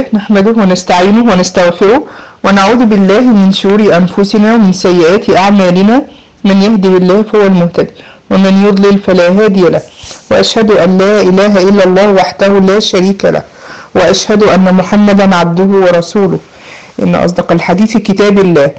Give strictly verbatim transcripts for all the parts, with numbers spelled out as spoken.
نحمده ونستعينه ونستغفره ونعوذ بالله من شرور أنفسنا ومن سيئات أعمالنا. من يهده الله فهو المهتدي ومن يضلل فلا هادي له، وأشهد أن لا إله إلا الله وحده لا شريك له، وأشهد أن محمدا عبده ورسوله. إن أصدق الحديث كتاب الله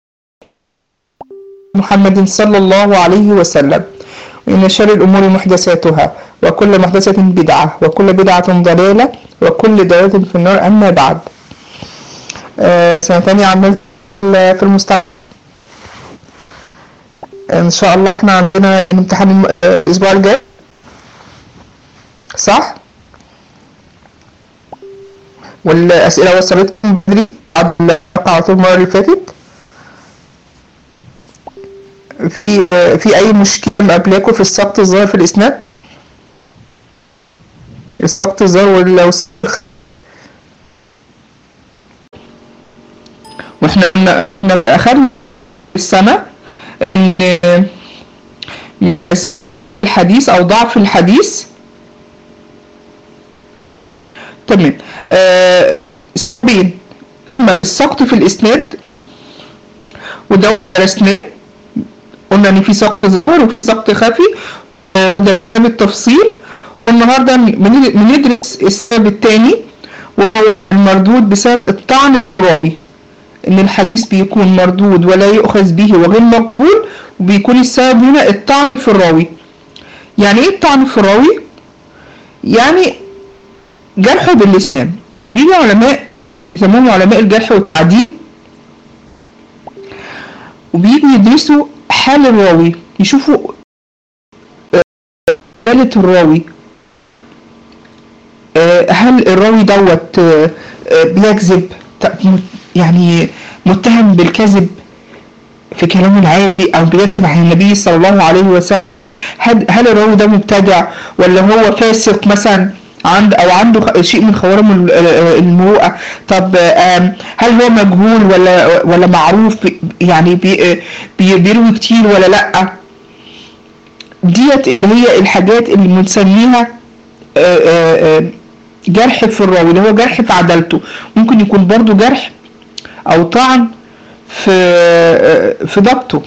محمد صلى الله عليه وسلم، وإن شر الأمور محدثاتها، وكل محدثة بدعة، وكل بدعة ضلالة، وكل ضلالة في النار. أما بعد، آه سنة تانية عملت في المستقبل إن شاء الله. احنا عندنا امتحان الأسبوع الجاي، صح؟ والأسئلة وصلتكم بدري بعد القاعات المرة اللي فاتت؟ في في أي مشكلة مقابلاكم في السقط الظاهر في الإسناد؟ السقط الظاهر ولا واحنا أخذنا السنة إن الحديث أو ضعف الحديث. تمام. آه بين السقط في الإسناد وده الإسناد، قلنا إن في سقط ظاهر وفي سقط خفي، ده بالتفصيل. والنهارده بندرس السبب الثاني وهو المردود بسبب الطعن الراوي، إن الحديث بيكون مردود ولا يؤخذ به وغير مقبول، وبيكون السبب هنا الطعن في الراوي. يعني إيه الطعن في الراوي؟ يعني جرحه باللسان. يجي علماء يسموهم علماء الجرح والتعديل، وبيجوا يدرسوا حال الراوي، يشوفوا حالة الراوي، هل الراوي دوت بيكذب، يعني متهم بالكذب في كلامه العادي أو بيكذب عن النبي صلى الله عليه وسلم. هل الراوي ده مبتدع ولا هو فاسق مثلا، عند او عنده شيء من خوارم المروءه؟ طب هل هو مجهول ولا ولا معروف، يعني بي بيروي كتير ولا لا؟ ديت هي الحاجات اللي بنسميها جرح في الراوي، اللي هو جرح في عدالته. ممكن يكون برضو جرح او طعن في في ضبطه،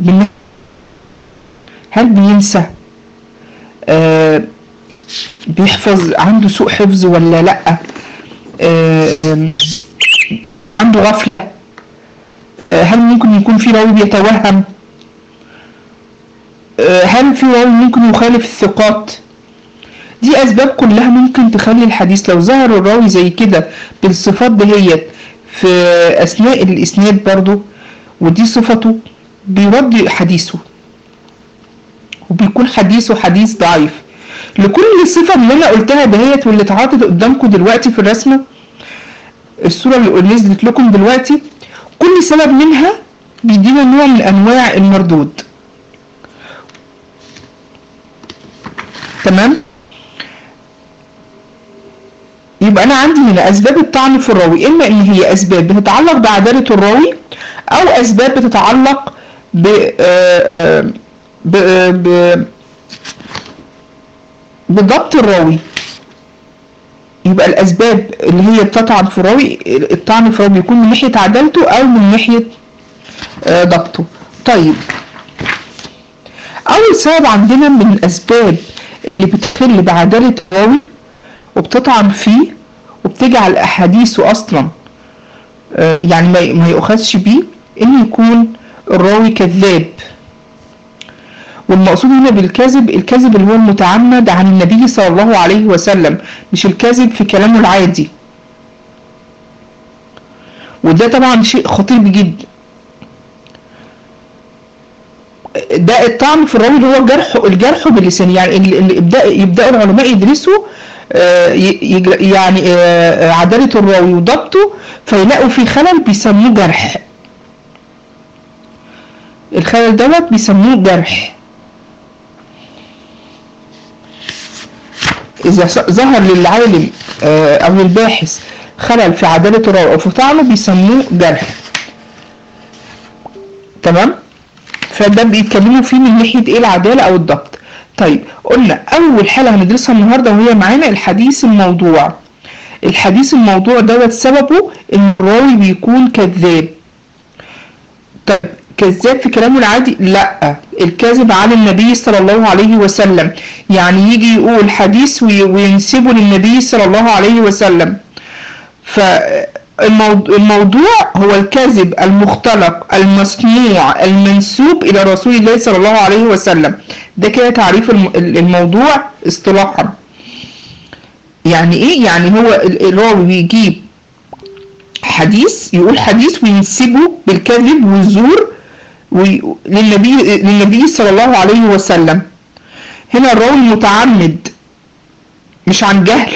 هل بينسى، بيحفظ، عنده سوء حفظ ولا لا، عنده غفلة، هل ممكن يكون في راوي بيتوهم، هل في راوي ممكن يخالف الثقات. دي أسباب كلها ممكن تخلي الحديث لو ظهر الراوي زي كده بالصفات دهيت في أثناء الإسناد برضو، ودي صفته، بيرد حديثه وبيكون حديثه حديث ضعيف. لكل صفة اللي أنا قلتها دهيت واللي اتعرضت قدامكم دلوقتي في الرسمة، الصورة اللي نزلت لكم دلوقتي، كل سبب منها بيدينا نوع من أنواع المردود. تمام؟ يبقى أنا عندي هنا أسباب الطعن في الراوي، إما إن هي أسباب بتتعلق بعدالة الراوي، أو أسباب بتتعلق ب ب ب بضبط الراوي. يبقى الأسباب اللي هي بتطعن في الراوي، الطعن في الراوي بيكون من ناحية عدالته أو من ناحية ضبطه. طيب، أول سبب عندنا من الأسباب اللي بتخل بعدالة الراوي وبتطعن فيه وبتجعل أحاديثه أصلا يعني ما يؤخذش بيه، إن يكون الراوي كذاب. والمقصود هنا بالكذب، الكذب اللي هو المتعمد عن النبي صلى الله عليه وسلم، مش الكذب في كلامه العادي. وده طبعا شيء خطير جدا. ده الطعن في الراوي اللي هو جرح الجرح باللسان، يعني اللي يبدا يبداوا العلماء يدرسوا يعني عدالة الراوي وضبطه، فيلاقوا في خلل بيسموه جرح. الخلل دوت بيسموه جرح. إذا ظهر للعالم أو للباحث خلل في عدالة الراوي أو في طعنه بيسموه جرح. تمام؟ فده بيتكلموا فيه من ناحية إيه؟ العدالة أو الضبط. طيب، قلنا أول حالة هندرسها النهاردة وهي معانا الحديث الموضوع. الحديث الموضوع دوت سببه ان الراوي بيكون كذاب. طب كذاب في كلامه العادي؟ لا، الكذب على النبي صلى الله عليه وسلم، يعني يجي يقول حديث وينسبه للنبي صلى الله عليه وسلم. فالموضوع هو الكذب المختلق المصنوع المنسوب الى رسول الله صلى الله عليه وسلم. ده كده تعريف الموضوع اصطلاحا. يعني ايه؟ يعني هو الراوي بيجيب حديث، يقول حديث وينسبه بالكذب والزور للنبي للنبي صلى الله عليه وسلم. هنا الراوي متعمد مش عن جهل،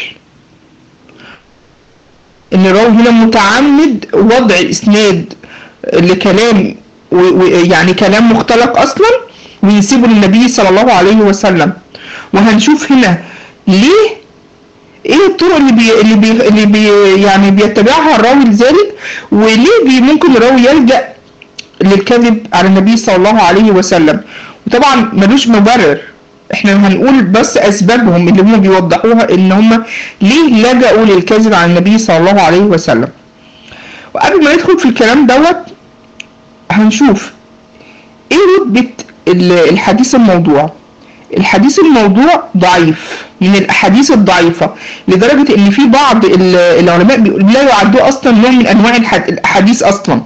ان الراوي هنا متعمد وضع اسناد لكلام يعني كلام مختلق اصلا وينسبه للنبي صلى الله عليه وسلم. وهنشوف هنا ليه، ايه الطرق اللي بي اللي بي اللي بي يعني بيتبعها الراوي لذلك، وليه بي ممكن الراوي يلجأ للكذب على النبي صلى الله عليه وسلم. وطبعا ملوش مبرر، احنا هنقول بس اسبابهم اللي هم بيوضحوها ان هم ليه لجأوا للكذب على النبي صلى الله عليه وسلم. وقبل ما ندخل في الكلام دوت هنشوف ايه رتبة الحديث الموضوع. الحديث الموضوع ضعيف، من الاحاديث الضعيفة، لدرجة ان في بعض العلماء لا يعدوه اصلا نوع من انواع الاحاديث اصلا.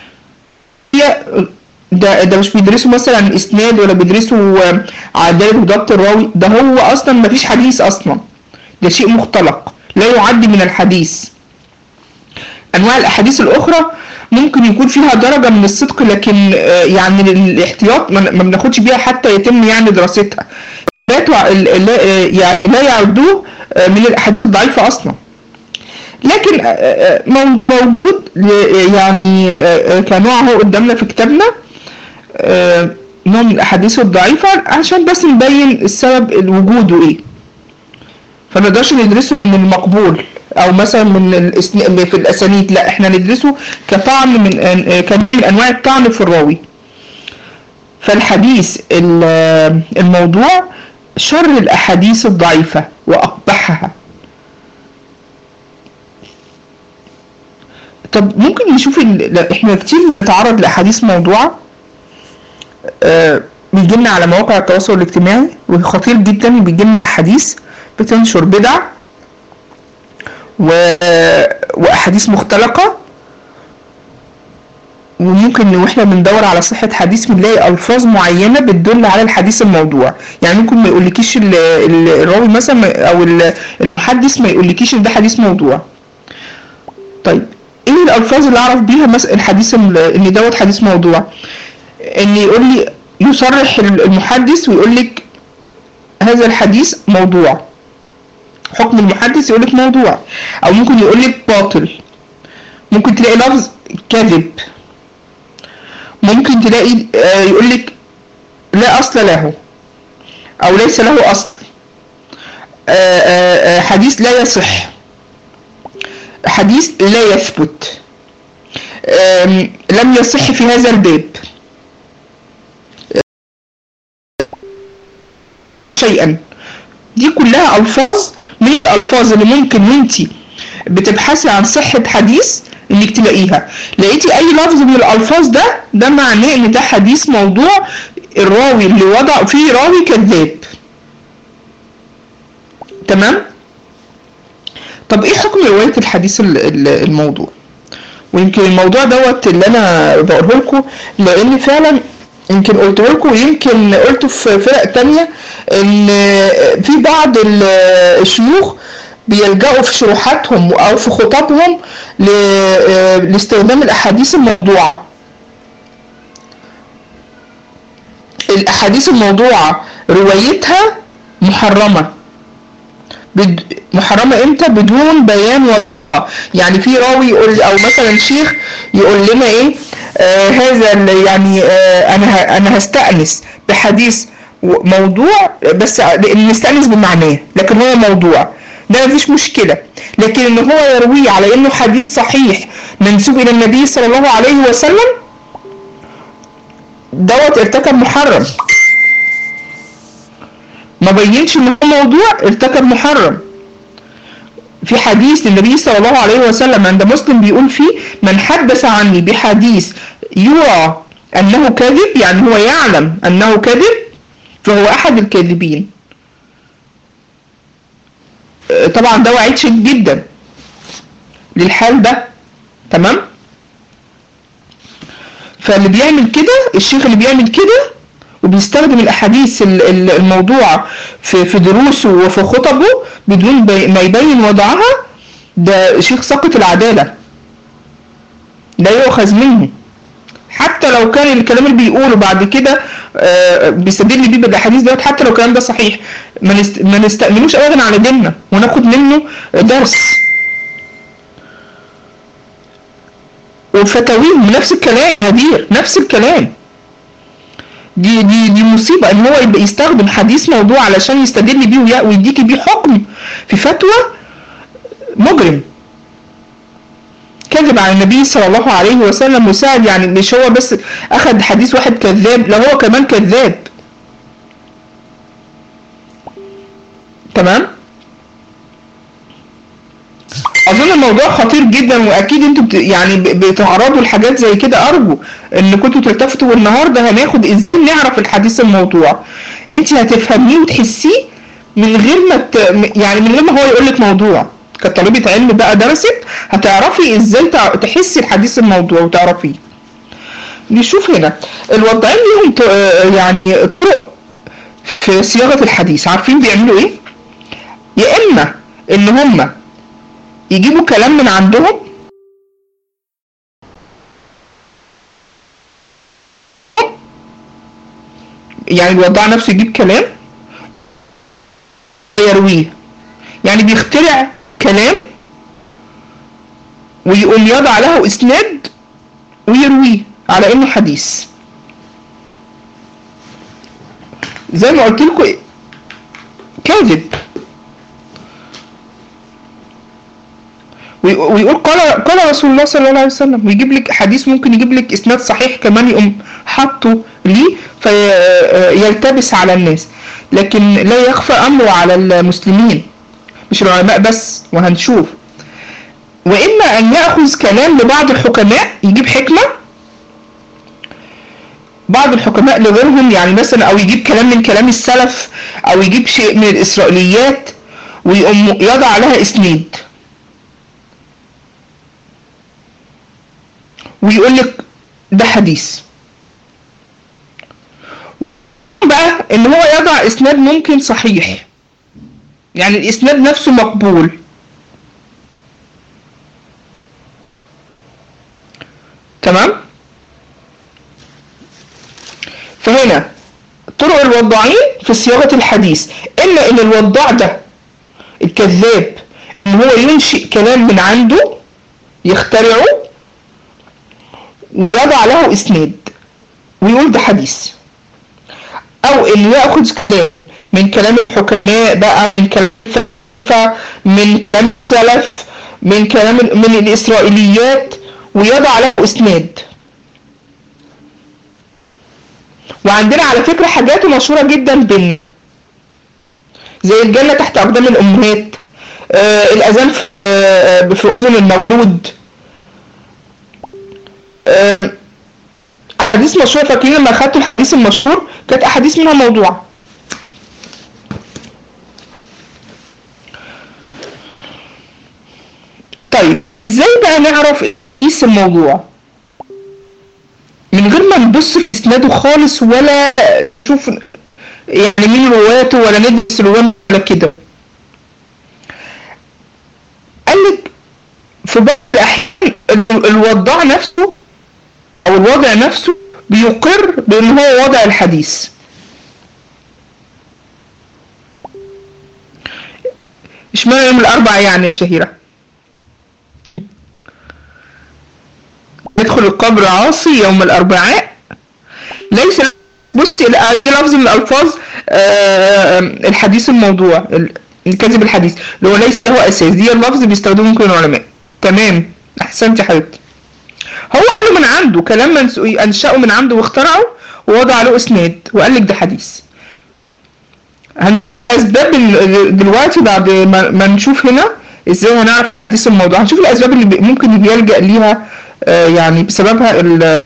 ده ده مش بيدرسوا مثلا اسناد ولا بيدرسوا عدالة وضبط الراوي، ده هو اصلا ما فيش حديث اصلا، ده شيء مختلق لا يعد من الحديث. انواع الاحاديث الاخرى ممكن يكون فيها درجة من الصدق، لكن يعني الاحتياط ما بناخدش بيها حتى يتم يعني دراستها. لا يعني لا يعدوه من الاحاديث الضعيفة اصلا، لكن موجود يعني كنوع هو قدامنا في كتابنا نوع من الاحاديث الضعيفة عشان بس نبين السبب وجوده ايه، فنقدرش ندرسه من المقبول او مثلا من في الاسانيد، لا احنا ندرسه كطعن من كنوع من انواع الطعن في الراوي. فالحديث الموضوع شر الاحاديث الضعيفة واقبحها. طب ممكن نشوف احنا كتير نتعرض لاحاديث موضوعة آه بيجي لنا على مواقع التواصل الاجتماعي، وخطير جدا بيجي لنا حديث بتنشر بدع و... واحاديث مختلقة، وممكن واحنا بندور على صحة حديث بنلاقي الفاظ معينة بتدل على الحديث الموضوع. يعني ممكن ما يقولكيش الراوي مثلا او المحدث ما يقولكيش ان ده حديث موضوع. طيب ايه الالفاظ اللي اعرف بيها مثلا الحديث ان دوت حديث موضوع؟ ان يقول لي يصرح المحدث ويقول لك هذا الحديث موضوع، حكم المحدث يقول لك موضوع، او ممكن يقول لك باطل، ممكن تلاقي لفظ كذب، ممكن تلاقي يقول لك لا اصل له او ليس له اصل، حديث لا يصح، حديث لا يثبت، لم يصح في هذا الباب شيئا. دي كلها الفاظ من الالفاظ اللي ممكن وانتي بتبحثي عن صحة حديث انك تلاقيها، لقيتي اي لفظ من الالفاظ ده ده معناه ان ده حديث موضوع، الراوي اللي وضع فيه راوي كذاب. تمام؟ طب ايه حكم رواية الحديث الموضوع؟ ويمكن الموضوع دوت اللي انا بقوله لكم لان فعلا يمكن قلته لكم ويمكن قلته في فرق تانية ان في بعض الشيوخ بيلجأوا في شروحاتهم او في خطابهم لاستخدام الاحاديث الموضوعة. الاحاديث الموضوعة روايتها محرمة. محرمة امتى؟ بدون بيان واضح. يعني في راوي يقول او مثلا شيخ يقول لنا ايه آه هذا يعني آه انا انا هستأنس بحديث موضوع بس نستأنس بمعناه لكن هو موضوع، ده مفيش مشكلة. لكن ان هو يرويه على انه حديث صحيح منسوب الى النبي صلى الله عليه وسلم دوت ارتكب محرم، ما بينش ان هو موضوع ارتكب محرم. في حديث للنبي صلى الله عليه وسلم عند مسلم بيقول فيه: من حدث عني بحديث يرى أنه كذب، يعني هو يعلم أنه كذب، فهو أحد الكاذبين. طبعا ده وعيد شديد جدا للحال ده. تمام. فاللي بيعمل كده، الشيخ اللي بيعمل كده وبيستخدم الأحاديث الموضوعة في في دروسه وفي خطبه بدون ما يبين وضعها، ده شيخ ساقط العدالة، لا يؤخذ منه. حتى لو كان الكلام اللي بيقوله بعد كده بيستدل بيه بالاحاديث دوت، حتى لو الكلام ده صحيح، ما نستأمنوش ابدا على ديننا وناخد منه درس. وفتاويهم نفس الكلام، هدير نفس الكلام. دي دي دي مصيبه ان هو يبقى يستخدم حديث موضوع علشان يستدل بيه ويديكي بيه حكم في فتوى. مجرم، كذب على النبي صلى الله عليه وسلم مساعد، يعني مش هو بس اخذ حديث واحد كذاب، لا هو كمان كذاب. تمام. اظن الموضوع خطير جدا، واكيد انتوا بت... يعني بتعرضوا لحاجات زي كده. ارجو ان كنتوا تلتفتوا، والنهارده هناخد ازاي نعرف الحديث الموضوع. انت هتفهميه وتحسيه من غير ما ت... يعني من غير ما هو يقول لك موضوع. كطالبة علم بقى درست، هتعرفي ازاي تحسي الحديث الموضوع وتعرفيه. نشوف هنا الوضعين ليهم يعني طرق في صياغة الحديث. عارفين بيعملوا ايه؟ يا اما ان هم يجيبوا كلام من عندهم، يعني الوضع نفسه يجيب كلام ويرويه، يعني بيخترع كلام ويقوم يضع له اسناد ويرويه على انه حديث. زي ما قلت لكم كاذب. ويقول قال قال رسول الله صلى الله عليه وسلم، ويجيب لك حديث ممكن يجيب لك اسناد صحيح كمان يقوم حاطه ليه فيلتبس على الناس. لكن لا يخفى امره على المسلمين، مش العلماء بس، وهنشوف. واما ان ياخذ كلام لبعض الحكماء، يجيب حكمه بعض الحكماء لغيرهم، يعني مثلا او يجيب كلام من كلام السلف، او يجيب شيء من الاسرائيليات ويقوم يضع لها اسناد ويقول لك ده حديث. بقى ان هو يضع اسناد ممكن صحيح، يعني الاسناد نفسه مقبول. تمام. فهنا طرق الوضاعين في صياغة الحديث: اما ان الوضاع ده الكذاب ان هو ينشئ كلام من عنده يخترعه ويضع له اسناد ويقول ده حديث، او انه ياخذ كلام من كلام الحكماء بقى، من كلام الفلاسفه، من كلام السلف، من كلام من الاسرائيليات ويضع له اسناد. وعندنا على فكره حاجات مشهوره جدا بين زي الجنه تحت اقدام الامهات، آه الاذان في آه اذن المولود، آه حديث مشهور. فاكرين لما اخدتوا الحديث المشهور كانت احاديث منها موضوع. طيب ازاي بقى نعرف الحديث الموضوع من غير ما نبص في اسناده خالص، ولا نشوف يعني مين رواته، ولا ندرس رواته ولا كده؟ قال لك في بعض الاحيان الوضاع نفسه او الوضع نفسه بيقر بان هو وضع الحديث. اشمعنى يوم الاربعاء يعني شهيرة؟ يدخل القبر عاصي يوم الاربعاء. ليس بصي لفظ من الالفاظ الحديث الموضوع، الكذب الحديث اللي هو ليس هو اساس، دي اللفظ بيستخدمه ممكن العلماء. تمام، احسنتي يا حبيبتي. هو قال من عنده كلام انشأه من عنده واخترعه ووضع له اسناد وقال لك ده حديث. اسباب دلوقتي بعد ما نشوف هنا ازاي هنعرف حديث الموضوع؟ هنشوف الاسباب اللي بي- ممكن بيلجأ ليها آه، يعني بسببها ال-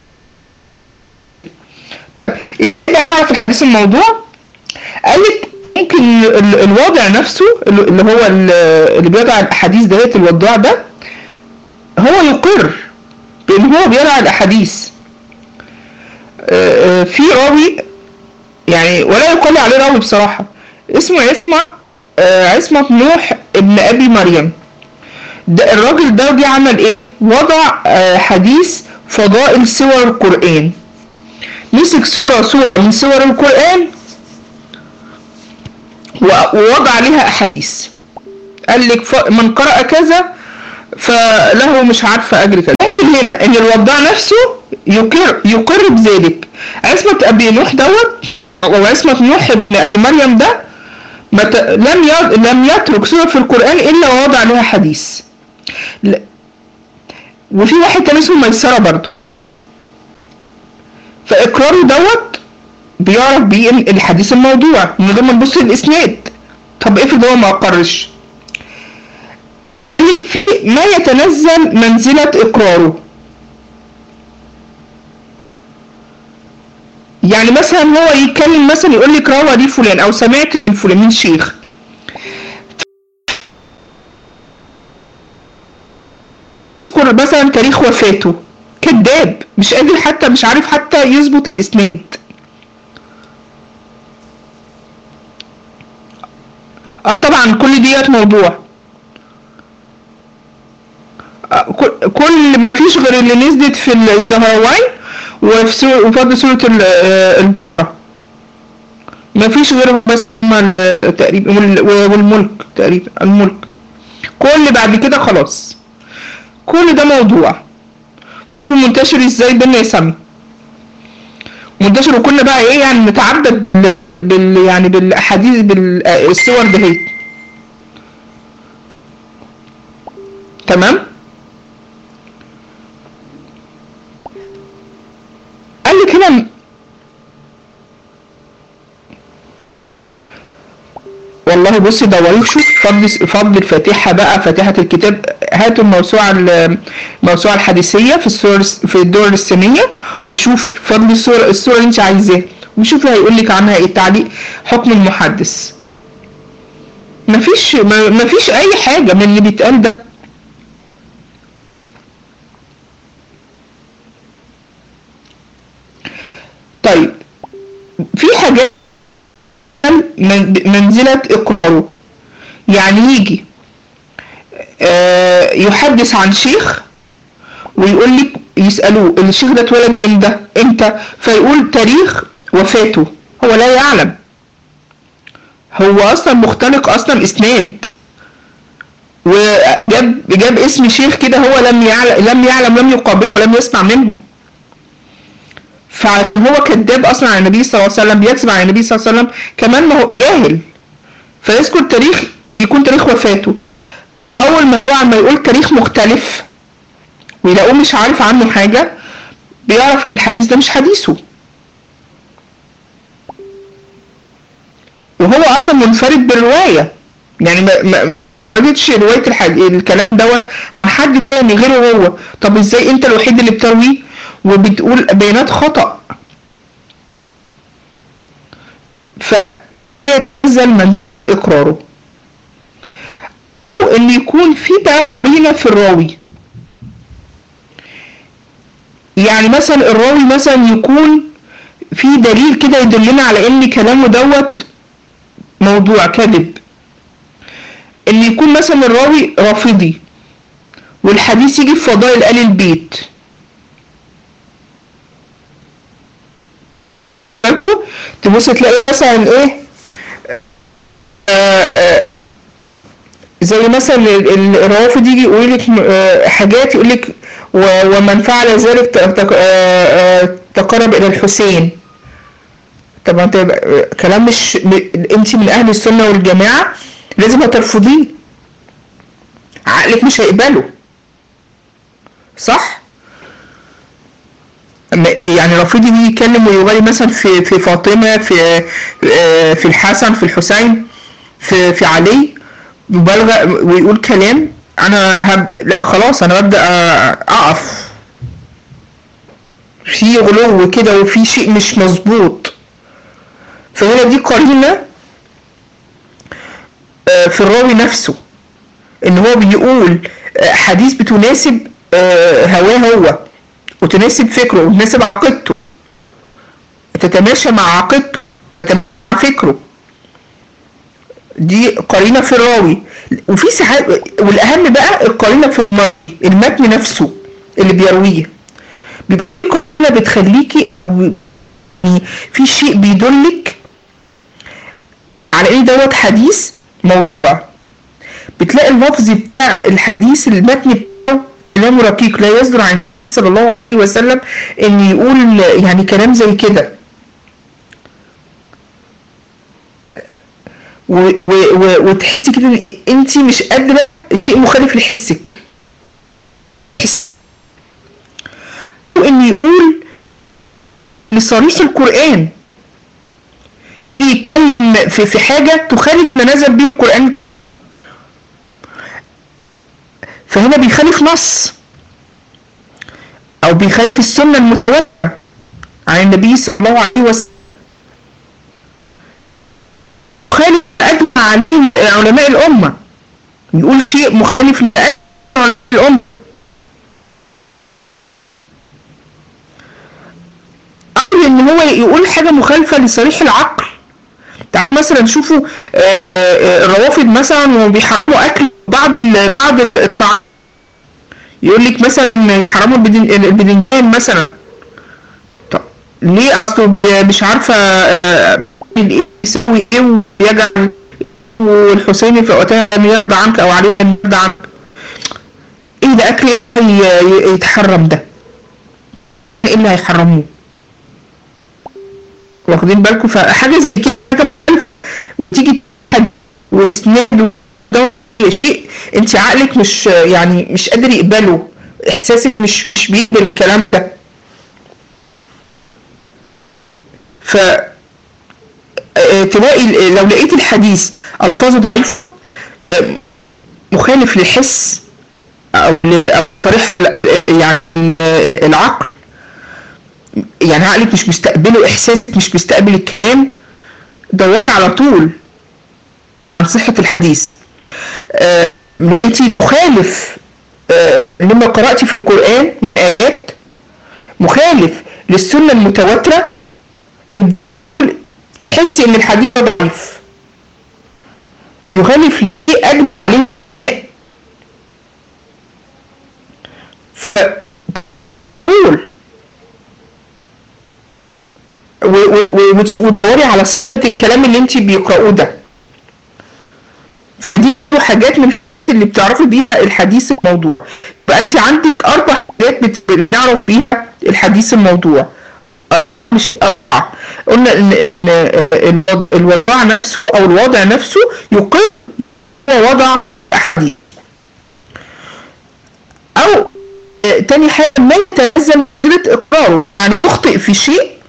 ايه نعرف حديث الموضوع. قال لك ممكن ال- الواضع نفسه اللي اللي هو ال- اللي بيضع الاحاديث ديت، الوضاع ده هو يقر بان هو بيضع الاحاديث. آه، آه، في راوي يعني ولا يقال عليه راوي بصراحة، اسمه عصمة، آه، عصمة نوح ابن ابي مريم. ده الراجل ده جه عمل ايه؟ وضع آه، حديث فضائل سور القرآن، مسك سورة سورة من سور القرآن و- ووضع عليها احاديث. قال لك ف- من قرأ كذا فله مش عارفة اجر كذا. لكن هنا ان الوضاع نفسه يقر يقر بذلك. عصمة ابي نوح دوت او عصمة نوح ابن أبي مريم ده ما ت... لم ي... لم يترك سورة في القرآن الا ووضع عليها حديث. ل... وفي واحد تاني اسمه ميسرة برضه، فاقراره دوت بيعرف بيه ال- الحديث الموضوع من غير ما نبص للاسناد. طب افرض هو ما اقرش، ما يتنزل منزلة اقراره. يعني مثلا هو يتكلم مثلا يقول لك روى دي فلان او سمعت من فلان من شيخ، يذكر مثلا تاريخ وفاته، كذاب مش قادر حتى مش عارف حتى يظبط الاسناد. آه طبعا كل ديت موضوع. آه كل كل مفيش غير اللي نزلت في الزهراوين وفي سورة وفضل سورة ال- آه، البقرة. مفيش غير بس هما ال- تقريبا وال- والملك تقريبا الملك. كل بعد كده خلاص كل ده موضوع. منتشر ازاي بينا يا سامي؟ منتشر وكنا بقى ايه يعني نتعبد بال بال- يعني بالاحاديث بالصور دهيت. تمام. قال لك هنا والله بصي دوري شوف فضل فضل الفاتحه بقى، فاتحه الكتاب. هاتوا الموسوعه ال- الموسوعه الحديثيه في السور في الدول الصينيه. شوف فضل السوره السوره اللي انت عايزاها وشوفي هيقول لك عنها ايه التعليق. حكم المحدث مفيش ما- مفيش اي حاجه من اللي بيتقال ده. طيب في حاجات من- منزله اقراره. يعني يجي آه، يحدث عن شيخ ويقول لك يسألوه الشيخ ده اتولد من ده امتى، فيقول تاريخ وفاته. هو لا يعلم، هو اصلا مختلق اصلا اسناد وجاب جاب اسم شيخ كده هو لم يعلم لم يعلم لم يقابله ولم يسمع منه. فهو كذاب اصلا عن النبي صلى الله عليه وسلم، بيكذب عن النبي صلى الله عليه وسلم. كمان ما هو جاهل فيذكر تاريخ يكون تاريخ وفاته. اول ما هو عم يقول تاريخ مختلف ويلاقوه مش عارف عنه حاجه بيعرف الحديث ده مش حديثه. وهو اصلا منفرد بالروايه، يعني ما ما جتش روايه الحد... الكلام ده مع حد تاني غيره هو. طب ازاي انت الوحيد اللي بترويه وبتقول بيانات خطا؟ فنزل من اقراره ان يكون في تعيين في الراوي. يعني مثلا الراوي مثلا يكون في دليل كده يدلنا على ان كلامه دوت موضوع كذب. ان يكون مثلا الراوي رافضي والحديث يجي في فضائل آل البيت، تبص تلاقي مثلا ايه آه آه زي مثلا ال- ال- الروافض يجي يقول لك آه حاجات يقول لك ومن فعل ذلك ت- تق- آه آه تقرب الى الحسين. طب انت آه، كلام مش م- انت من اهل السنه والجماعه لازم هترفضيه، عقلك مش هيقبله. صح؟ أما يعني رافضي يجي يتكلم ويغالي مثلا في في فاطمه، في آه، في الحسن، في الحسين، في في علي، مبالغه ويقول كلام انا هب... لا خلاص انا ببدا اقف في غلو كده وفي شيء مش مظبوط. فهنا دي قرينه في الراوي نفسه ان هو بيقول حديث بتناسب هواه هو وتناسب فكره وتناسب عقيدته، تتماشى مع عقيدته مع فكره. دي قرينه في الراوي. وفي ساعات والاهم بقى القرينه في المتن نفسه اللي بيرويه، بيبقى قرينه بتخليكي في شيء بيدلك على ان دوت حديث موضوع. بتلاقي اللفظ بتاع الحديث المتن بتاعه كلام رقيق لا يصدر عن صلى الله عليه وسلم ان يقول يعني كلام زي كده، وتحسي كده انت مش قادره شيء مخالف لحسك، وان يقول لصريح القرآن يتكلم في في حاجه تخالف ما نزل به القرآن، فهنا بيخالف نص او بيخالف السنه المتواتره عن النبي صلى الله عليه وسلم، مخالف اجمع عليه علماء الامه، يقول شيء مخالف لأجمع الامه. أقول ان هو يقول حاجه مخالفه لصريح العقل. تعالوا مثلا شوفوا الروافض مثلا وبيحرموا اكل بعض بعض الطعام، يقول لك مثلا حرموا البدنجان مثلا. طب ليه؟ اصله مش عارفه ايه يسوي ايه ويجعل والحسين في وقتها ان يرضى عنك او عليه ان يرضى عنك. ايه ده اكل يتحرم؟ ده ايه اللي هيحرموه؟ واخدين بالكم؟ فحاجه زي كده تيجي واسناد ده شيء انت عقلك مش يعني مش قادر يقبله، احساسك مش مش بيقبل الكلام ده. ف تلاقي لو لقيت الحديث الفاظه ضعيف مخالف للحس او طريق يعني العقل، يعني عقلك مش مستقبله، احساسك مش مستقبل الكلام، دوري على طول عن صحه الحديث. آه انت مخالف آه لما قرأتي في القرآن آيات مخالف للسنة المتواترة، تحسي ان الحديث ضعيف، مخالف ليه أجمع عليه. فقول وتدوري على صحة الكلام اللي انت بيقرأوه ده. دي حاجات من اللي بتعرفي بيها الحديث الموضوع. بقى انت عندك اربع حاجات بتعرف بيها الحديث الموضوع، مش اربعه. قلنا ان الوضع نفسه او الوضع نفسه يقيم هو وضع احاديث، او تاني حاجه ما يتلزم فكره اقراره، يعني يخطئ في شيء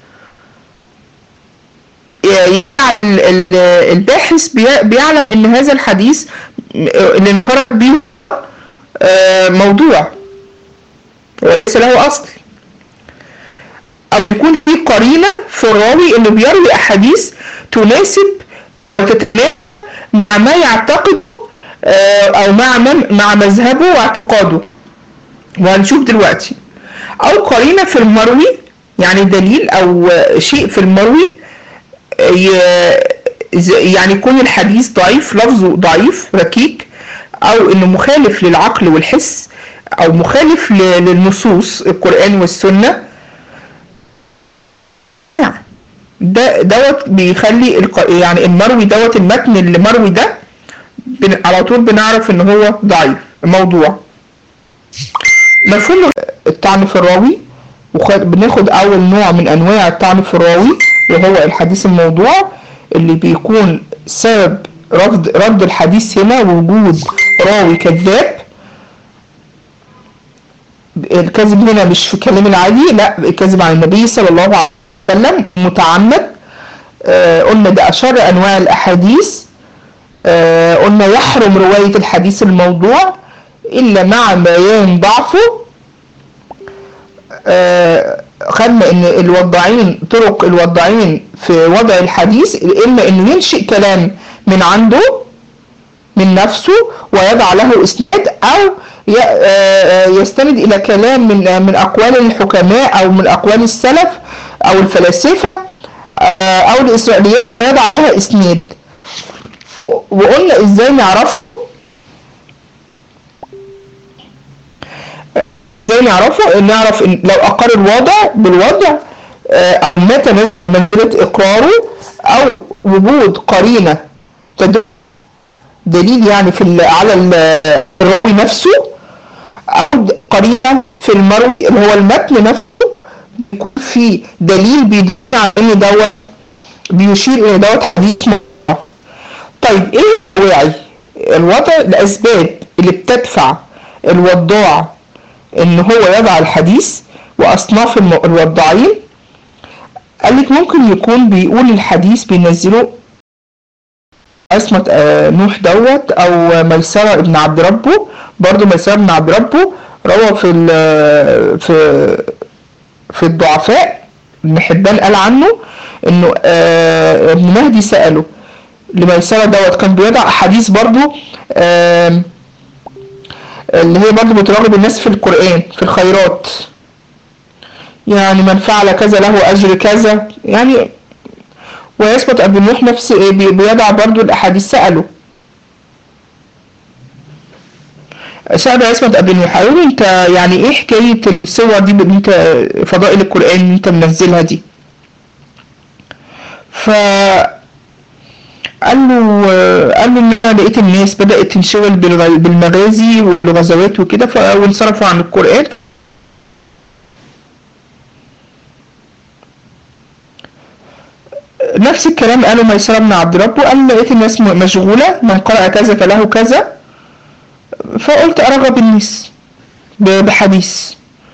يعني الباحث بيعلم ان هذا الحديث اللي انفرد به موضوع وليس له اصل، او يكون في قرينه في الراوي اللي بيروي احاديث تناسب وتتناسب مع ما يعتقد او مع مع مذهبه واعتقاده، وهنشوف دلوقتي. او قرينه في المروي، يعني دليل او شيء في المروي يعني يكون الحديث ضعيف، لفظه ضعيف ركيك، او انه مخالف للعقل والحس، او مخالف للنصوص القرآن والسنة. ده دوت بيخلي يعني المروي دوت المتن اللي مروي ده على طول بنعرف ان هو ضعيف موضوع. مفهوم الطعن في الراوي، وبناخد اول نوع من انواع الطعن في الراوي وهو الحديث الموضوع، اللي بيكون سبب رد رد الحديث هنا وجود راوي كذاب. الكذب هنا مش في الكلام العادي، لا، الكذب عن النبي صلى الله عليه وسلم متعمد. آه قلنا ده اشر انواع الاحاديث آه قلنا يحرم رواية الحديث الموضوع إلا مع بيان ضعفه. آه خدنا ان الوضاعين، طرق الوضاعين في وضع الحديث اما انه ينشئ كلام من عنده من نفسه ويضع له اسناد، او يستند الى كلام من من اقوال الحكماء او من اقوال السلف او الفلاسفه او الاسرائيليات ويضع لها اسناد. وقلنا ازاي نعرفه ازاي نعرفه نعرف إن لو اقر الوضع بالوضع او متى نزل منزلة اقراره او وجود قرينة دليل يعني في على الراوي نفسه، او قرينة في المروي اللي هو المتن نفسه بيكون في دليل بيدل على ان دوت بيشير الى دوت حديث موضوع. طيب ايه الوعي الوضع؟ الاسباب اللي بتدفع الوضاع ان هو يضع الحديث واصناف الوضاعين. قال لك ممكن يكون بيقول الحديث بينزله عصمة نوح دوت او ميسرة ابن عبد ربه. برضو ميسرة ابن عبد ربه روى في في في الضعفاء. ابن حبان قال عنه انه ابن مهدي سأله لميسرة دوت كان بيضع احاديث برضو اللي هي برضو بترغب الناس في القرآن في الخيرات، يعني من فعل كذا له اجر كذا يعني، ويثبت ابن نوح نفس بيضع برضو الاحاديث. سأله سأل يثبت ابن نوح قالوا له انت يعني ايه حكاية الصور دي اللي انت فضائل القرآن اللي انت منزلها دي؟ ف قال له قال له ان انا لقيت الناس بدأت تنشغل بالمغازي والغزوات وكده وانصرفوا عن القرآن. نفس الكلام قاله ميسرة بن عبد ربه، قال لقيت الناس مشغولة من قرأ كذا فله كذا، فقلت ارغب الناس بحديث.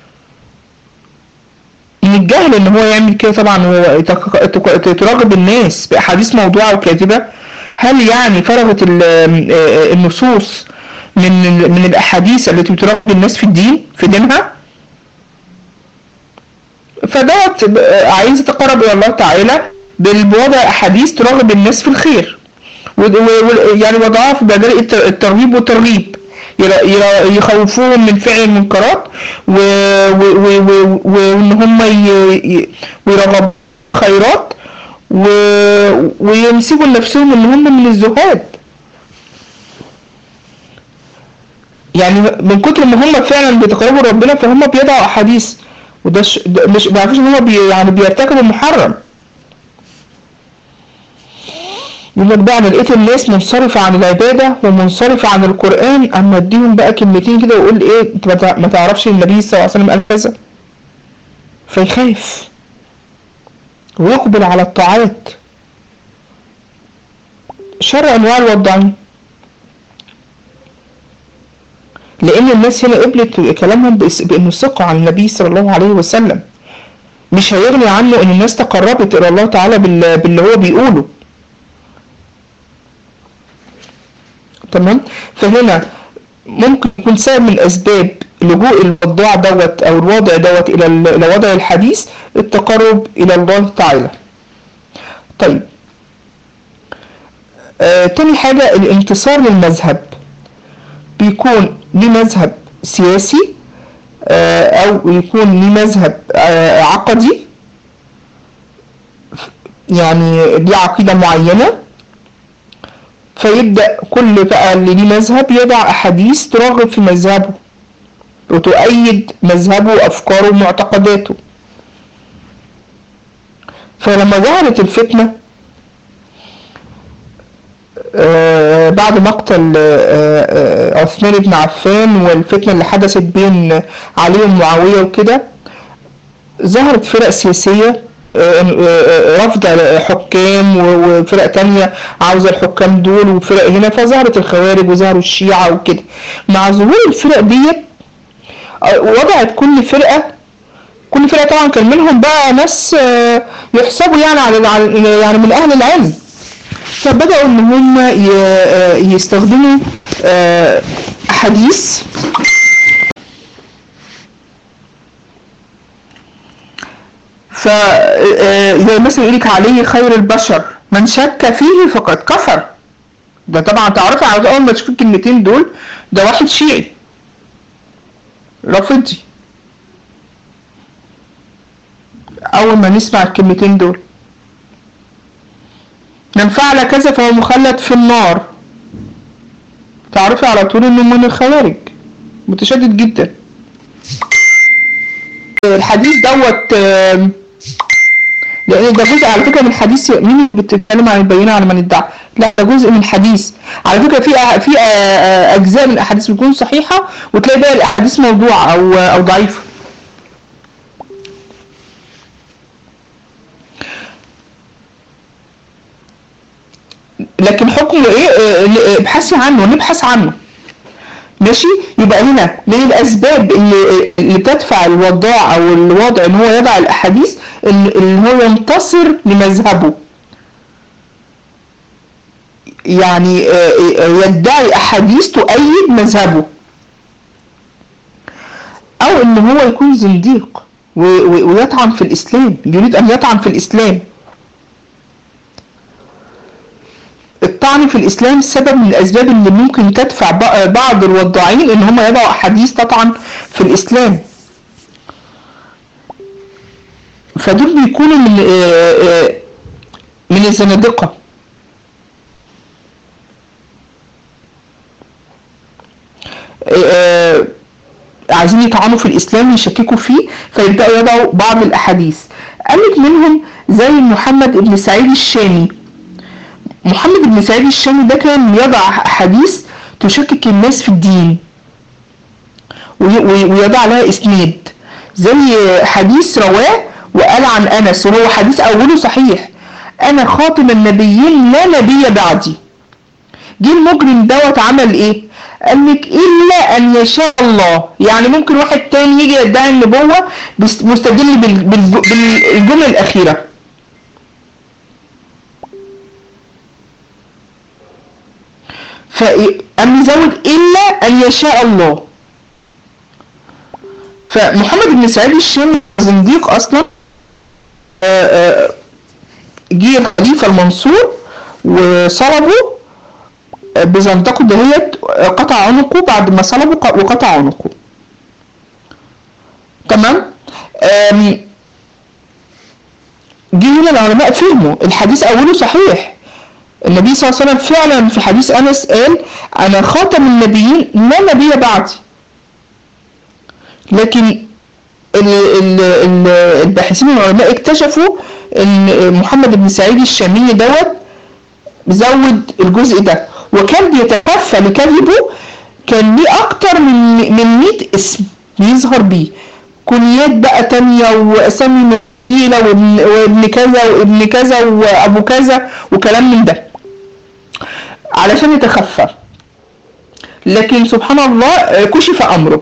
من الجهل ان هو يعمل كده طبعا، هو تراغب الناس باحاديث موضوعة وكاذبة. هل يعني فرغت النصوص من من الاحاديث التي تراغب الناس في الدين في دينها؟ فدوت عايز يتقرب الى الله تعالى بوضع احاديث تراغب الناس في الخير، يعني وضعها في بدل الترغيب والترغيب، يخوفوهم من فعل المنكرات وان هم يرغبوا خيرات ويمسكوا نفسهم ان هم من الزهاد. يعني من كتر ما هم فعلا بيتقربوا ربنا فهم بيضعوا احاديث، وده مش ما يعرفوش ان هم بي يعني بيرتكبوا المحرم. يقول لك بقى انا لقيت الناس منصرفه عن العباده ومنصرفه عن القران، اما اديهم بقى كلمتين كده ويقول ايه انت ما تعرفش النبي صلى الله عليه وسلم قال كذا، فيخاف ويقبل على الطاعات. شر انواع الوضاعين، لان الناس هنا قبلت كلامهم بانه ثقه عن النبي صلى الله عليه وسلم، مش هيغني عنه ان الناس تقربت الى الله تعالى باللي هو بيقوله. تمام. فهنا ممكن يكون سبب من اسباب لجوء الوضاع دوت او الواضع دوت الى الى وضع الحديث التقرب الى الله تعالى. طيب آه، تاني حاجة الانتصار للمذهب، بيكون ليه مذهب سياسي آه، او يكون ليه مذهب آه، عقدي، يعني ليه عقيدة معينة، فيبدأ كل بقى اللي ليه مذهب يضع أحاديث ترغب في مذهبه وتؤيد مذهبه وأفكاره ومعتقداته. فلما ظهرت الفتنة آه بعد مقتل آه آه عثمان بن عفان والفتنة اللي حدثت بين علي ومعاوية وكده، ظهرت فرق سياسية رفض حكام وفرق تانية عاوزة الحكام دول وفرق هنا، فظهرت الخوارج وظهروا الشيعة وكده. مع ظهور الفرق ديت وضعت كل فرقة كل فرقة طبعا كان منهم بقى ناس يحسبوا يعني على يعني من أهل العلم، فبدأوا ان هم يستخدموا احاديث ف زي مثلا يقولك عليه خير البشر من شك فيه فقد كفر. ده طبعا تعرفي على اول ما تشوفي الكلمتين دول ده واحد شيعي رافضي اول ما نسمع الكلمتين دول. من فعل كذا فهو مخلد في النار، تعرفي على طول انه من الخوارج، متشدد جدا. الحديث دوت لان ده جزء على فكره من الحديث. مين بتتكلم عن البينه على من ادعى؟ لا ده جزء من الحديث على فكره. في في اجزاء من الاحاديث بتكون صحيحه وتلاقي باقي الاحاديث موضوعه او او ضعيفه. لكن حكمه ايه؟ ابحثي عنه، نبحث عنه ماشي. يبقى هنا من الاسباب اللي, اللي تدفع الوضاع او الوضع ان هو يضع الاحاديث اللي هو ينتصر لمذهبه، يعني يدعي احاديث تؤيد مذهبه، او ان هو يكون زنديق ويطعن في الاسلام، يريد ان يطعن في الاسلام. الطعن في الاسلام سبب من الاسباب اللي ممكن تدفع بعض الوضاعين ان هم يضعوا احاديث تطعن في الاسلام. فدول بيكونوا من من الزنادقه. عايزين يطعنوا في الاسلام يشككوا فيه فيبداوا يضعوا بعض الاحاديث. قالت منهم زي محمد بن سعيد الشامي. محمد بن سعيد الشامي ده كان يضع احاديث تشكك الناس في الدين ويضع لها اسناد، زي حديث رواه وقال عن انس وهو حديث اوله صحيح: انا خاتم النبيين لا نبي بعدي. جه المجرم دوت عمل ايه؟ قال لك الا ان يشاء الله. يعني ممكن واحد تاني يجي يدعي النبوه مستدل بالجمله الاخيره. فقام يزود الا ان يشاء الله. فمحمد بن سعيد الشامي زنديق اصلا. جه الخليفه المنصور وصلبه بزندقه دهيت، قطع عنقه بعد ما صلبه وقطع عنقه. تمام. جه هنا العلماء فهموا الحديث اوله صحيح. النبي صلى الله عليه وسلم فعلا في حديث انس قال: انا خاتم النبيين لا نبي بعدي. لكن الباحثين العلماء اكتشفوا ان محمد بن سعيد الشامي دوت زود الجزء ده، وكان بيتكفى لكذبه. كان ليه اكتر من من مئة اسم بيظهر بيه، كنيات بقى تانية واسامي مقيلة وابن كذا وابن كذا وابو كذا وكلام من ده علشان يتخفى. لكن سبحان الله كشف امره.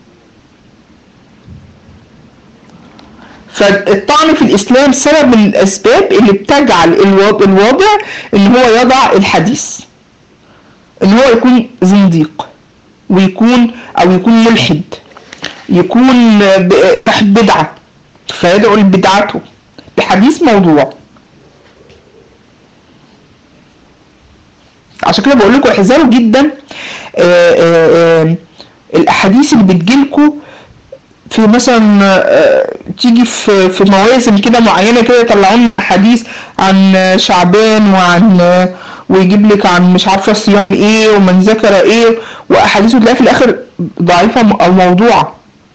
فالطعن في الاسلام سبب من الاسباب اللي بتجعل الواضع ان هو يضع الحديث، ان هو يكون زنديق ويكون او يكون ملحد، يكون تحت بدعة فيدعو لبدعته بحديث موضوع. عشان كده بقول لكم احذروا جدا الاحاديث اللي بتجيلكم في مثلا تيجي في في مواسم كده معينه كده يطلعوا لنا حديث عن شعبان وعن ويجيب لك عن مش عارفه صيام ايه ومن ذكر ايه، واحاديثه تلاقيها في الاخر ضعيفه او موضوعه.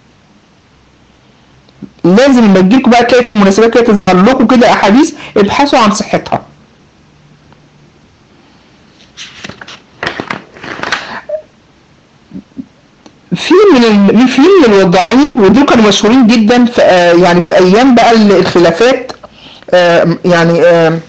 لازم لما تجيلكم بقى تلاقي مناسبات كده تظهر لكم كده احاديث ابحثوا عن صحتها. في من في من الوضاعين ودول كانوا مشهورين جدا في يعني في ايام بقى الخلافات يعني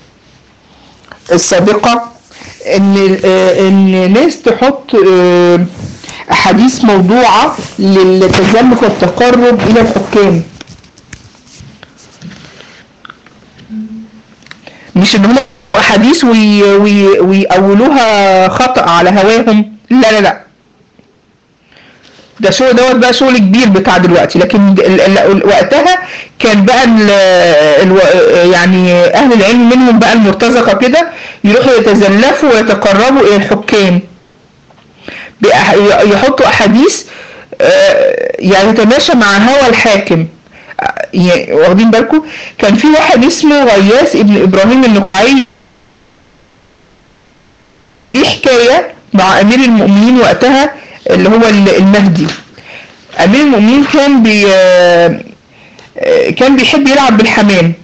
السابقه، ان ان ناس تحط احاديث موضوعه للتزلف والتقرب الى الحكام. مش ان هم احاديث وي وي ويأولوها خطأ على هواهم. لا لا لا، ده شغل دوت بقى شغل كبير بتاع دلوقتي. لكن ال- ال- وقتها كان بقى ال ال يعني اهل العلم منهم بقى المرتزقه كده يروحوا يتزلفوا ويتقربوا الى الحكام، بأح- يحطوا احاديث آه، يعني تتماشى مع هوى الحاكم. آه، يعني واخدين بالكم؟ كان في واحد اسمه غياث ابن ابراهيم النخعي، دي حكايه مع امير المؤمنين وقتها اللي هو المهدي. امير المؤمنين كان بي كان بيحب يلعب بالحمام.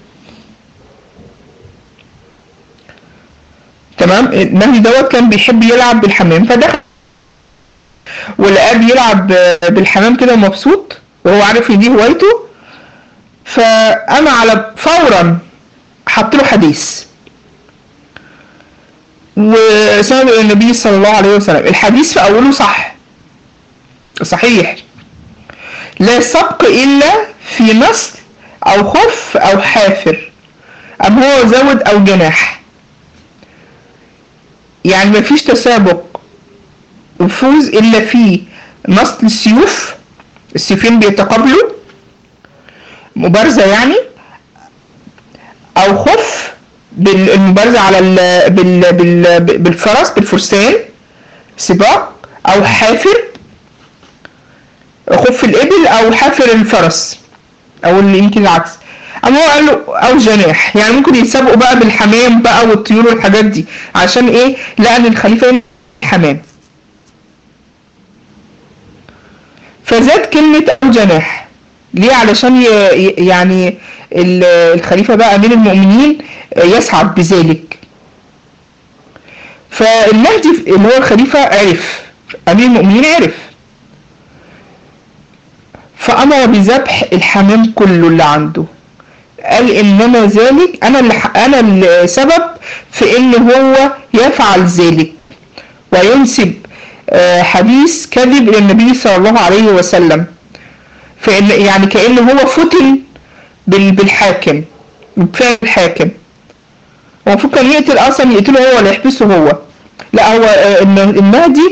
تمام، المهدي دوت كان بيحب يلعب بالحمام، فدخل ولقاه بيلعب بالحمام كده مبسوط وهو عارف ان دي هوايته، فانا على فورا حط له حديث وسند النبي صلى الله عليه وسلم. الحديث في اوله صح صحيح، لا سبق الا في نسل او خف او حافر، ام هو زود او جناح. يعني مفيش تسابق وفوز الا في نسل السيوف، السيفين بيتقابلوا مبارزة يعني، او خف بالمبارزة على ال بال بال بالفرس بالفرسان سباق، او حافر خف الابل او حافر الفرس، او اللي يمكن العكس. اما هو قال له او جناح، يعني ممكن يتسابقوا بقى بالحمام بقى والطيور والحاجات دي. عشان ايه؟ لان الخليفة حمام، فزاد كلمة او جناح. ليه؟ علشان يعني الخليفة بقى امير المؤمنين يسعد بذلك. فالمهدي اللي هو الخليفة عرف، امير المؤمنين عرف، فامر بذبح الحمام كله اللي عنده. قال انما ذلك انا اللي انا السبب في ان هو يفعل ذلك، وينسب حديث كذب الى النبي صلى الله عليه وسلم. فإن يعني كأنه هو فتن بالحاكم، بفعل الحاكم. هو المفروض كان يقتل اصلا، يقتله هو ولا يحبسه هو. لا، هو المهدي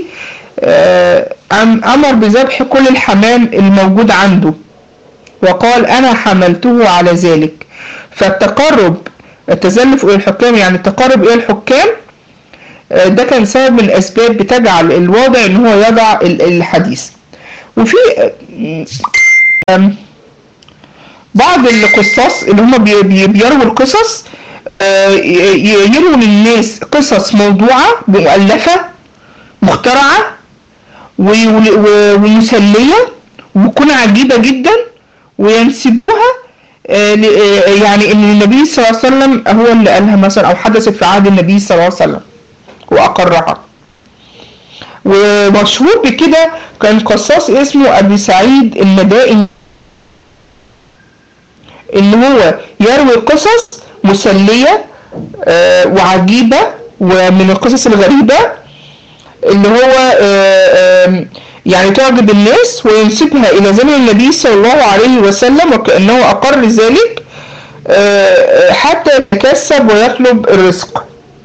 امر بذبح كل الحمام الموجود عنده، وقال انا حملته على ذلك. فالتقرب التزلف الى الحكام، يعني التقرب الى الحكام، ده كان سبب من الاسباب بتجعل الواضع ان هو يضع الحديث. وفي بعض القصاص اللي هم بيرووا القصص يرووا للناس قصص موضوعة مؤلفة مخترعة ومسلية وتكون عجيبة جدا، وينسبوها يعني ان النبي صلى الله عليه وسلم هو اللي قالها مثلا، او حدثت في عهد النبي صلى الله عليه وسلم واقرها. ومشهور بكده كان قصاص اسمه ابي سعيد المدائن، ان هو يروي قصص مسلية وعجيبة ومن القصص الغريبة اللي هو يعني تعجب الناس، وينسبها الى زمن النبي صلى الله عليه وسلم وكأنه اقر ذلك حتى يتكسب ويطلب الرزق.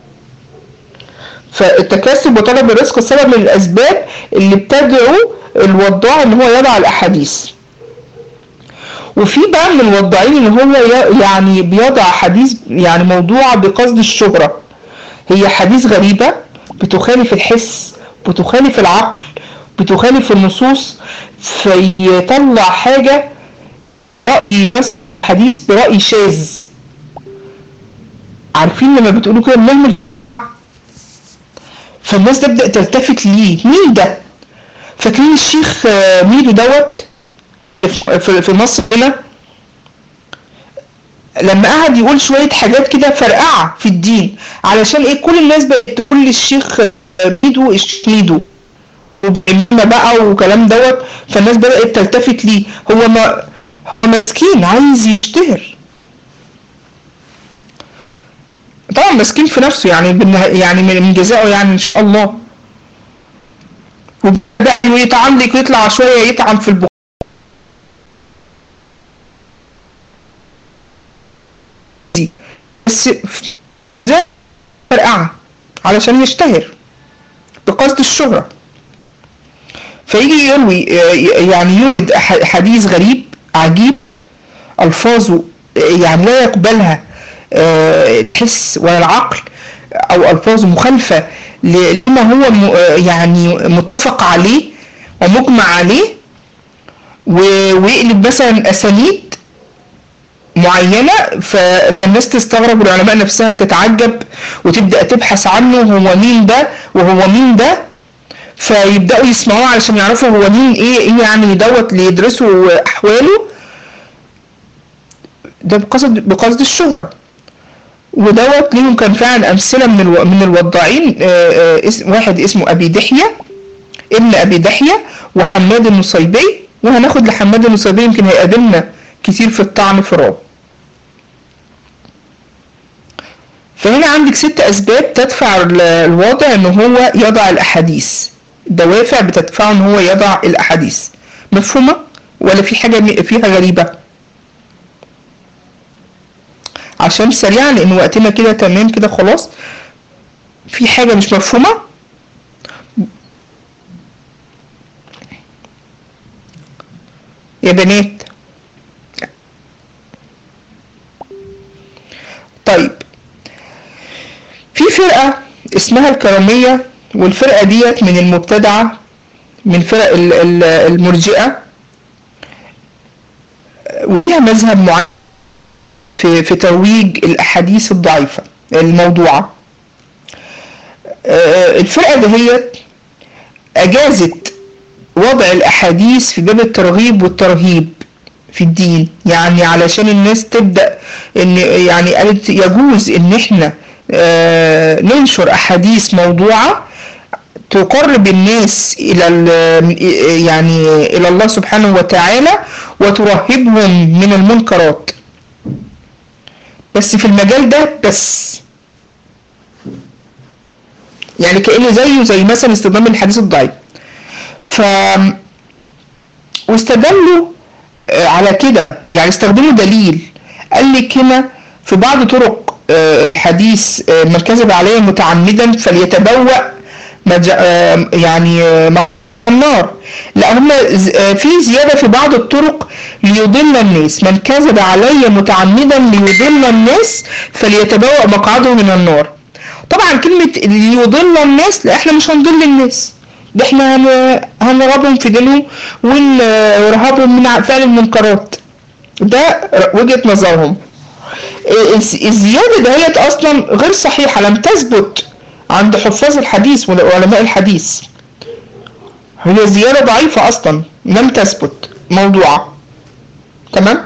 فالتكسب وطلب الرزق سبب من الاسباب اللي بتدعو الوضاع ان هو يضع الاحاديث. وفي بقى من الوضاعين ان هو يعني بيضع حديث يعني موضوع بقصد الشهرة، هي حديث غريبة بتخالف الحس، بتخالف العقل، بتخالف النصوص، فيطلع حاجة رأي حديث برأي شاذ. عارفين لما بتقولوا كده بنعمل، فالناس تبدأ تلتفت ليه، مين ده؟ فاكرين الشيخ ميدو دوت في مصر هنا لما قعد يقول شوية حاجات كده فرقعة في الدين، علشان ايه؟ كل الناس بقت تقول للشيخ ميدو الشيخ ميدو وبإمامة بقى وكلام دوت، فالناس بدأت تلتفت ليه. هو ما هو مسكين عايز يشتهر، طبعا مسكين في نفسه يعني يعني من جزائه يعني ان شاء الله. وبدأ يتعملك ويطلع شوية يتعم في البخاري، بس علشان يشتهر بقصد الشهرة، فيجي يروي يعني يوجد حديث غريب عجيب ألفاظه يعني لا يقبلها الحس ولا العقل، أو ألفاظه مخالفة لما هو يعني متفق عليه ومجمع عليه، ويقلب مثلا أسانيد معينة، فالناس تستغرب والعلماء نفسها تتعجب وتبدأ تبحث عنه، هو مين ده وهو مين ده، فيبدأوا يسمعوه علشان يعرفوا هو مين، ايه ايه يعني دوت اللي يدرسوا أحواله، ده بقصد بقصد الشهرة. ودوت ليهم كان فعلا أمثلة من الو... من الوضاعين، واحد اسمه أبي دحية ابن أبي دحية وحماد النصيبي، وهناخد لحماد النصيبي يمكن هيقابلنا كتير في الطعن في الراوي. فهنا عندك ست أسباب تدفع الواضع إن هو يضع الأحاديث، دوافع بتدفعه إن هو يضع الأحاديث. مفهومة ولا في حاجة فيها غريبة؟ عشان سريعا لأن وقتنا كده تمام كده خلاص. في حاجة مش مفهومة؟ يا بنات؟ طيب، في فرقة اسمها الكرامية، والفرقة ديت من المبتدعة من فرق المرجئة، وليها مذهب معين في في ترويج الأحاديث الضعيفة الموضوعة. الفرقة دهيت أجازت وضع الأحاديث في باب الترغيب والترهيب في الدين، يعني علشان الناس تبدأ إن يعني قالت يجوز إن إحنا ننشر أحاديث موضوعة تقرب الناس إلى يعني إلى الله سبحانه وتعالى وترهبهم من المنكرات، بس في المجال ده بس، يعني كأنه زيه زي مثلا استخدام الحديث الضعيف. ف واستدلوا على كده، يعني استخدموا دليل، قال لك هنا في بعض طرق حديث من كذب عليه متعمدا فليتبوأ يعني مع النار، لا هم في زيادة في بعض الطرق ليضل الناس، من كذب علي متعمدا ليضل الناس فليتبوأ مقعده من النار. طبعا كلمة ليضل الناس، لا احنا مش هنضل الناس، ده احنا هنرهبهم في دينهم ونرهبهم من فعل المنكرات، ده وجهة نظرهم. الزيادة دهيت اصلا غير صحيحة، لم تثبت عند حفاظ الحديث وعلماء الحديث، هي زيادة ضعيفة اصلا لم تثبت موضوعة. تمام،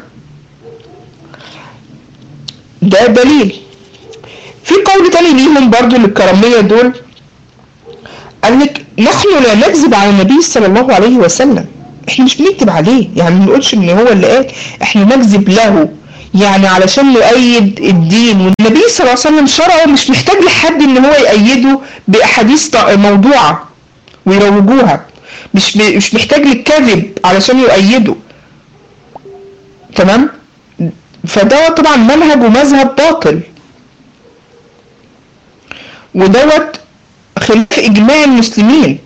ده دليل. في قول تاني ليهم برضو للكرامية دول، قال لك نحن لا نكذب على النبي صلى الله عليه وسلم، احنا مش بنكذب عليه، يعني ما نقولش ان هو اللي قال، احنا نكذب له يعني علشان نؤيد الدين، والنبي صلى الله عليه وسلم شرعه مش محتاج لحد ان هو يأيده باحاديث موضوعة ويروجوها، مش مش محتاج للكذب علشان يؤيده. تمام، فده طبعا منهج ومذهب باطل، ودوت خلاف اجماع المسلمين.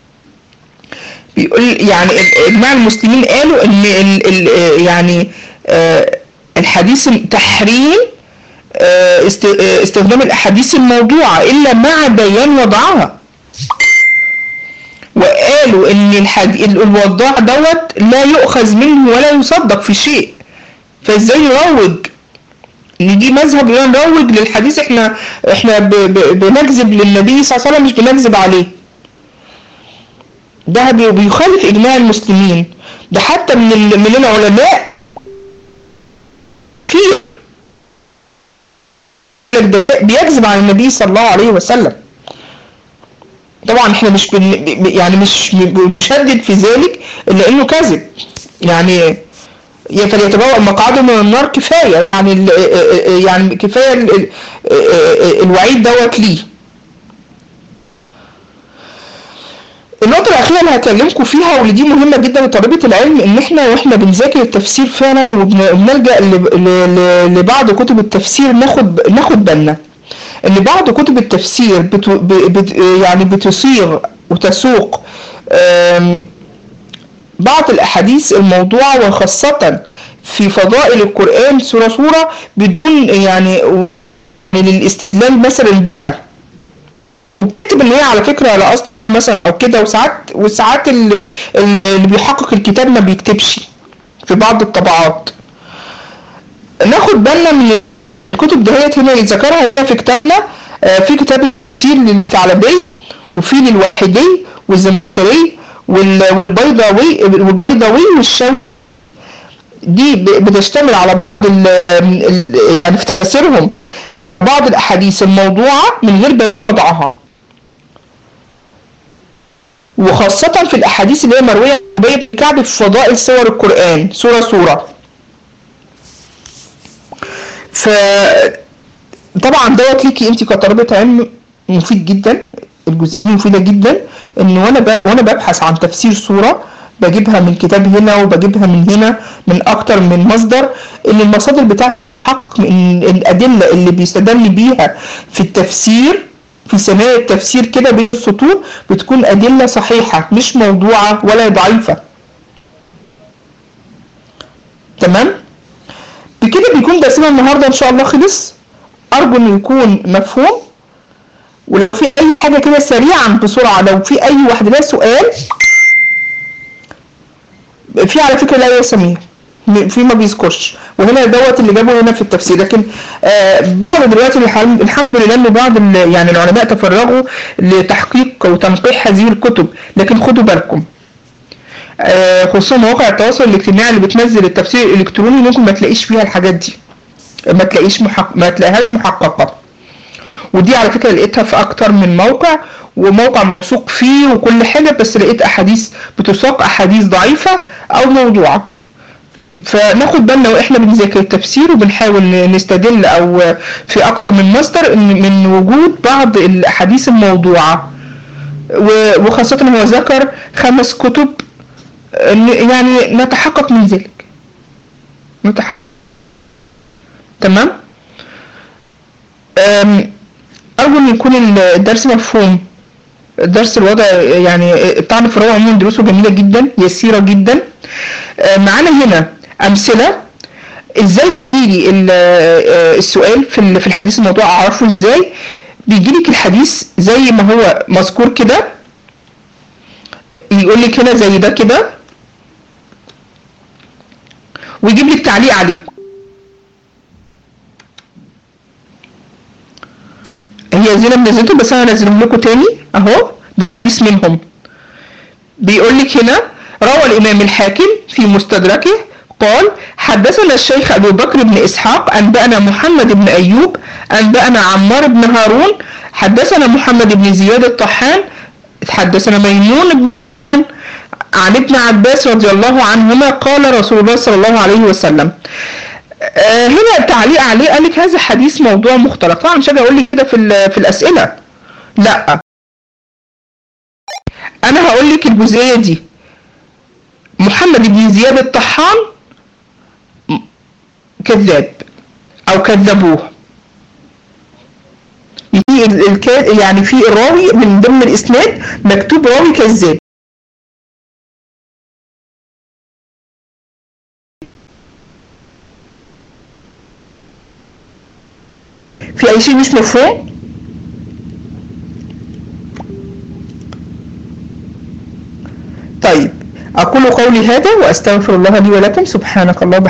بيقول يعني اجماع المسلمين قالوا ان ال ال يعني الحديث تحريم استخدام الاحاديث الموضوعة الا مع بيان وضعها، وقالوا ان الوضاع دوت لا يؤخذ منه ولا يصدق في شيء، فازاي نروج؟ ان دي مذهب لا نروج للحديث، احنا احنا بنكذب للنبي صلى الله عليه وسلم مش بنكذب عليه. ده بيخالف اجماع المسلمين، ده حتى من من العلماء في بيكذب على النبي صلى الله عليه وسلم. طبعا احنا مش بن يعني مش بنشدد في ذلك الا انه كذب، يعني فليتبوأ مقعده من النار كفايه، يعني يعني كفايه الوعيد دوت ليه. النقطة الأخيرة اللي هكلمكم فيها واللي دي مهمة جدا لطالبة العلم، إن إحنا وإحنا بنذاكر التفسير فعلا وبنلجأ لبعض كتب التفسير ناخد ناخد بالنا ان بعض كتب التفسير بت... بت... يعني بتصيغ وتسوق بعض الاحاديث الموضوعة، وخاصة في فضائل القرآن سورة سورة بدون يعني للاستدلال مثلا، بتكتب ان هي على فكرة على اصل مثلا او كده، وساعات وساعات اللي, اللي بيحقق الكتاب ما بيكتبش في بعض الطبعات. ناخد بالنا من الكتب دهيت هنا اللي ذكرها في كتابنا. في كتاب كتير للثعلبي، وفي للواحدي والزمخشري والبيضاوي والبيضاوي والشوكاني. دي بتشتمل على بعض يعني في تفسيرهم بعض الاحاديث الموضوعه من غير وضعها، وخاصه في الاحاديث اللي هي مرويه عن ابي بن كعب في فضائل سور القران سوره سوره. ف طبعا دوت ليكي انت كطالبه علم مفيد جدا، الجزئيه مفيده جدا. ان وانا ب... وانا ببحث عن تفسير سوره بجيبها من كتاب هنا وبجيبها من هنا من اكتر من مصدر، ان المصادر بتاعت حق من الادله اللي بيستدل بيها في التفسير في سماع التفسير كده بين السطور بتكون ادله صحيحه مش موضوعه ولا ضعيفه. تمام؟ بكده بيكون درسنا النهارده ان شاء الله خلص. ارجو انه يكون مفهوم، ولو في اي حاجه كده سريعا بسرعه، لو في اي واحد لها سؤال. في على فكره لا يا سمير في ما بيذكرش، وهنا دوت اللي جابه هنا في التفسير. لكن آه دلوقتي الحمد لله ان بعض يعني العلماء تفرغوا لتحقيق وتنقيح هذه الكتب، لكن خدوا بالكم آه خصوصا مواقع التواصل الاجتماعي اللي بتنزل التفسير الالكتروني ممكن ما تلاقيش فيها الحاجات دي، ما تلاقيش محقق ما تلاقيهاش محققه. ودي على فكره لقيتها في اكتر من موقع، وموقع موثوق فيه وكل حاجه، بس لقيت احاديث بتساق احاديث ضعيفه او موضوعه. فناخد بالنا واحنا بنذاكر التفسير وبنحاول نستدل او في اكتر من مصدر من وجود بعض الاحاديث الموضوعه، وخاصه هو ذكر خمس كتب يعني نتحقق من ذلك. نتحقق. تمام. ارجو ان يكون الدرس مفهوم. الدرس الوضع يعني الطعن في الروع عموما دروسه جميله جدا يسيره جدا. معانا هنا امثله ازاي بيجي السؤال في في الحديث الموضوع اعرفه ازاي. بيجي لك الحديث زي ما هو مذكور كده، يقول لك هنا زي ده كده، ويجيب لك تعليق عليه. هي زينة منزلته بس انا انزلهم لكم تاني اهو باسم منهم. بيقول لك هنا روى الامام الحاكم في مستدركه قال حدثنا الشيخ ابو بكر بن اسحاق انبأنا محمد بن ايوب انبأنا عمار بن هارون حدثنا محمد بن زياد الطحان حدثنا ميمون بن عن ابن عباس رضي الله عنهما قال رسول الله صلى الله عليه وسلم. آه هنا التعليق عليه قال لك هذا حديث موضوع مختلق. طبعا مش هاجي اقول لك كده في في الاسئله، لا انا هقول لك الجزئيه دي. محمد بن زياد الطحان كذاب او كذبوه، يعني في الراوي من ضمن الاسناد مكتوب راوي كذاب. في اي شيء مش مفهوم؟ طيب اقول قولي هذا واستغفر الله لي ولكم. سبحانك اللهم